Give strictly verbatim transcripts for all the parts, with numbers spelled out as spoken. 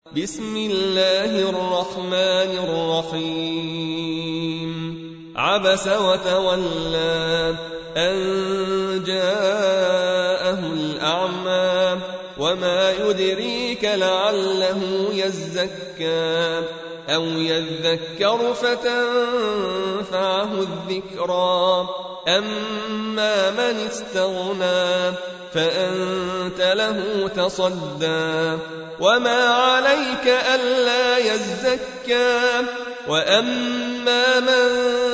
بسم الله الرحمن الرحيم عبس وتولى أن جاءه الأعمى وما يدريك لعله يزكى أو يذكر فتنفعه الذكرى أما من استغنى فأنت له تصدى وما عليك ألا يزكى وأما من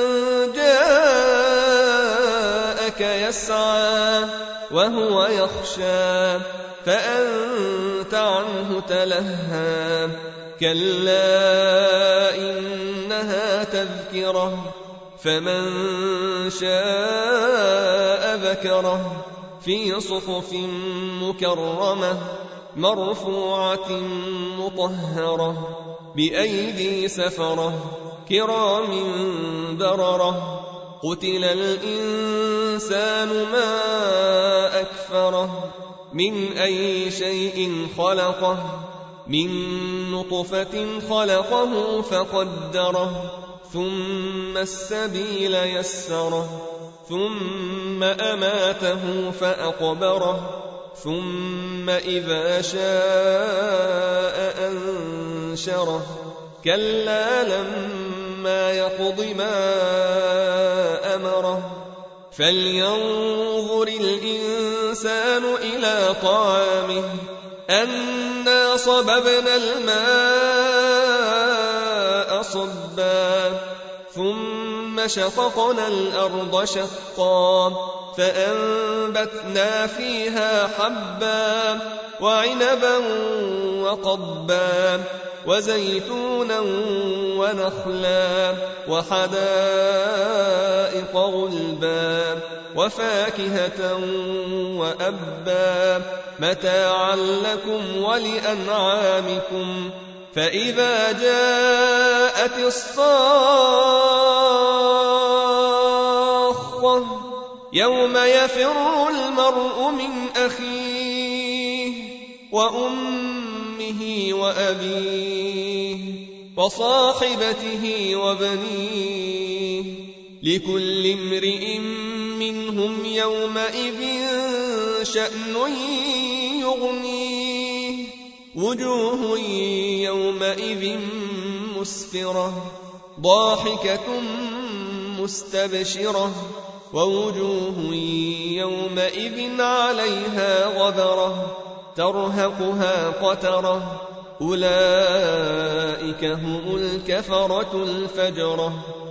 جاءك يسعى وهو يخشى فأنت عنه تلهى كلا إنها تذكرة فمن شاء ذكره في صحف مكرمة مرفوعة مطهرة بأيدي سفرة كرام بررة قتل الإنسان ما أكفره من أي شيء خلقه من نطفة خلقه فقدره ثم السبيل يسره ثم أماته فأقبره ثم إذا شاء أنشره كلا لما يقض ما أمره فلينظر الإنسان إلى طعامه أنا صببنا الماء صبا ثم شققنا الأرض شقا فأنبتنا فيها حبا وعنبا وقضبا وزيتونا ونخلا وحدائق غلبا وفاكهة وأبا متاعا لكم ولأنعامكم فإذا جاءت الصاخة يوم يفر المرء من أخيه وأمه وأبيه وصاحبته وبنيه لكل امرئ منهم يومئذ شأن يغنيه وجوه يومئذ مسفرة ضاحكة مستبشرة ووجوه يومئذ عليها غبرة ترهقها قترة أولئك هم الكفرة الفجرة